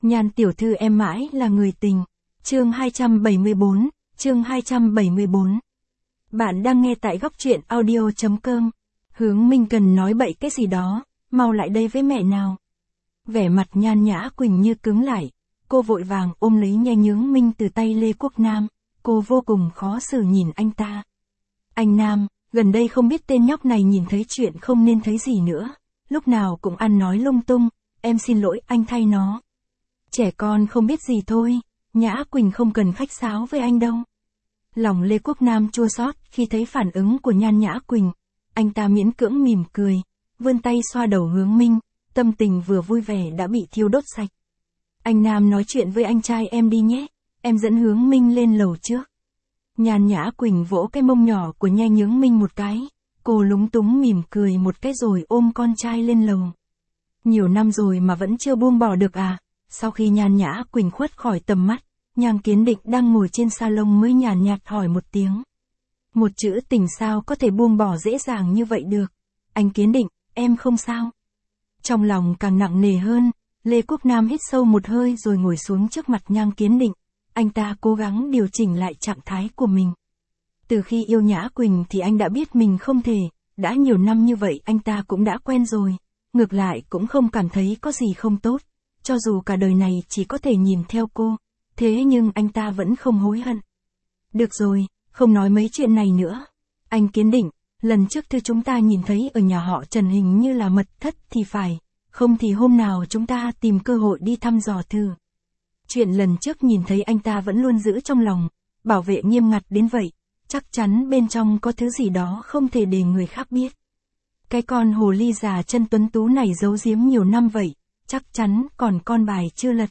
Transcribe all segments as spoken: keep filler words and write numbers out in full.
Nhan tiểu thư em mãi là người tình. Chương hai trăm bảy mươi bốn, chương hai trăm bảy mươi bốn. Bạn đang nghe tại góc truyện audio chấm com. Hướng Minh cần nói bậy cái gì đó, mau lại đây với mẹ nào. Vẻ mặt Nhan Nhã Quỳnh như cứng lại, cô vội vàng ôm lấy Nhanh Hướng Minh từ tay Lê Quốc Nam, cô vô cùng khó xử nhìn anh ta. Anh Nam, gần đây không biết tên nhóc này nhìn thấy chuyện không nên thấy gì nữa, lúc nào cũng ăn nói lung tung, em xin lỗi anh thay nó. Trẻ con không biết gì thôi, Nhã Quỳnh không cần khách sáo với anh đâu. Lòng Lê Quốc Nam chua xót khi thấy phản ứng của Nhan Nhã Quỳnh, anh ta miễn cưỡng mỉm cười, vươn tay xoa đầu Hướng Minh, tâm tình vừa vui vẻ đã bị thiêu đốt sạch. Anh Nam nói chuyện với anh trai em đi nhé, em dẫn Hướng Minh lên lầu trước. Nhan Nhã Quỳnh vỗ cái mông nhỏ của Nhanh Hướng Minh một cái, cô lúng túng mỉm cười một cái rồi ôm con trai lên lầu. Nhiều năm rồi mà vẫn chưa buông bỏ được à? Sau khi Nhan Nhã Quỳnh khuất khỏi tầm mắt, Nhan Kiến Định đang ngồi trên salon mới nhàn nhạt hỏi một tiếng. Một chữ tình sao có thể buông bỏ dễ dàng như vậy được? Anh Kiến Định, em không sao. Trong lòng càng nặng nề hơn, Lê Quốc Nam hít sâu một hơi rồi ngồi xuống trước mặt Nhan Kiến Định. Anh ta cố gắng điều chỉnh lại trạng thái của mình. Từ khi yêu Nhã Quỳnh thì anh đã biết mình không thể, đã nhiều năm như vậy anh ta cũng đã quen rồi, ngược lại cũng không cảm thấy có gì không tốt, cho dù cả đời này chỉ có thể nhìn theo cô, thế nhưng anh ta vẫn không hối hận. Được rồi, không nói mấy chuyện này nữa. Anh Kiến Định, lần trước thư chúng ta nhìn thấy ở nhà họ Trần hình như là mật thất thì phải, không thì hôm nào chúng ta tìm cơ hội đi thăm dò thử. Chuyện lần trước nhìn thấy anh ta vẫn luôn giữ trong lòng, bảo vệ nghiêm ngặt đến vậy, chắc chắn bên trong có thứ gì đó không thể để người khác biết. Cái con hồ ly già chân tuấn tú này giấu giếm nhiều năm vậy, chắc chắn còn con bài chưa lật.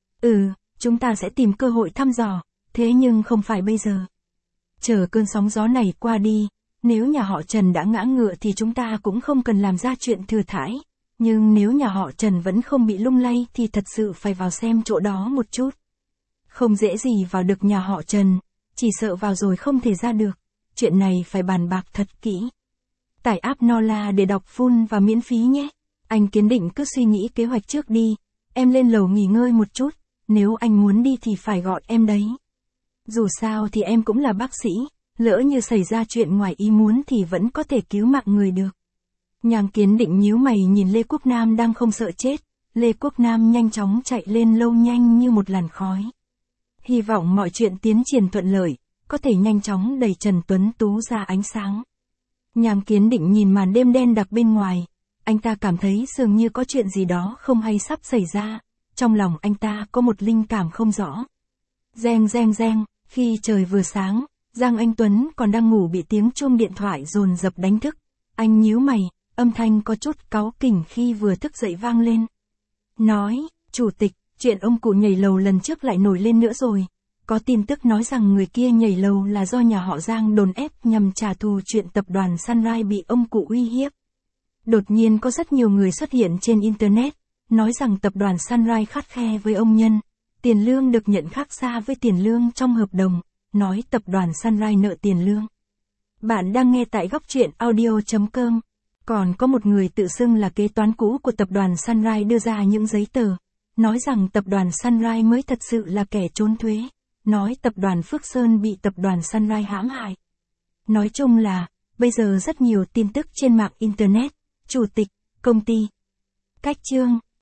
Ừ, chúng ta sẽ tìm cơ hội thăm dò, thế nhưng không phải bây giờ. Chờ cơn sóng gió này qua đi, nếu nhà họ Trần đã ngã ngựa thì chúng ta cũng không cần làm ra chuyện thừa thãi. Nhưng nếu nhà họ Trần vẫn không bị lung lay thì thật sự phải vào xem chỗ đó một chút. Không dễ gì vào được nhà họ Trần, chỉ sợ vào rồi không thể ra được. Chuyện này phải bàn bạc thật kỹ. Tải app Nola để đọc full và miễn phí nhé. Anh Kiến Định cứ suy nghĩ kế hoạch trước đi. Em lên lầu nghỉ ngơi một chút, nếu anh muốn đi thì phải gọi em đấy. Dù sao thì em cũng là bác sĩ, lỡ như xảy ra chuyện ngoài ý muốn thì vẫn có thể cứu mạng người được. Nhan Kiến Định nhíu mày nhìn Lê Quốc Nam đang không sợ chết, Lê Quốc Nam nhanh chóng chạy lên lâu nhanh như một làn khói. Hy vọng mọi chuyện tiến triển thuận lợi, có thể nhanh chóng đẩy Trần Tuấn Tú ra ánh sáng. Nhan Kiến Định nhìn màn đêm đen đặc bên ngoài, anh ta cảm thấy dường như có chuyện gì đó không hay sắp xảy ra, trong lòng anh ta có một linh cảm không rõ. Reng reng reng, khi trời vừa sáng, Giang Anh Tuấn còn đang ngủ bị tiếng chuông điện thoại dồn dập đánh thức, anh nhíu mày. Âm thanh có chút cáu kỉnh khi vừa thức dậy vang lên. Nói, chủ tịch, chuyện ông cụ nhảy lầu lần trước lại nổi lên nữa rồi. Có tin tức nói rằng người kia nhảy lầu là do nhà họ Giang đồn ép nhằm trả thù chuyện tập đoàn Sunrise bị ông cụ uy hiếp. Đột nhiên có rất nhiều người xuất hiện trên Internet, nói rằng tập đoàn Sunrise khắt khe với ông Nhân. Tiền lương được nhận khác xa với tiền lương trong hợp đồng, nói tập đoàn Sunrise nợ tiền lương. Bạn đang nghe tại góc truyện audio chấm com. Còn có một người tự xưng là kế toán cũ của tập đoàn Sunrise đưa ra những giấy tờ, nói rằng tập đoàn Sunrise mới thật sự là kẻ trốn thuế, nói tập đoàn Phước Sơn bị tập đoàn Sunrise hãm hại. Nói chung là, bây giờ rất nhiều tin tức trên mạng Internet, chủ tịch, công ty. Cách chương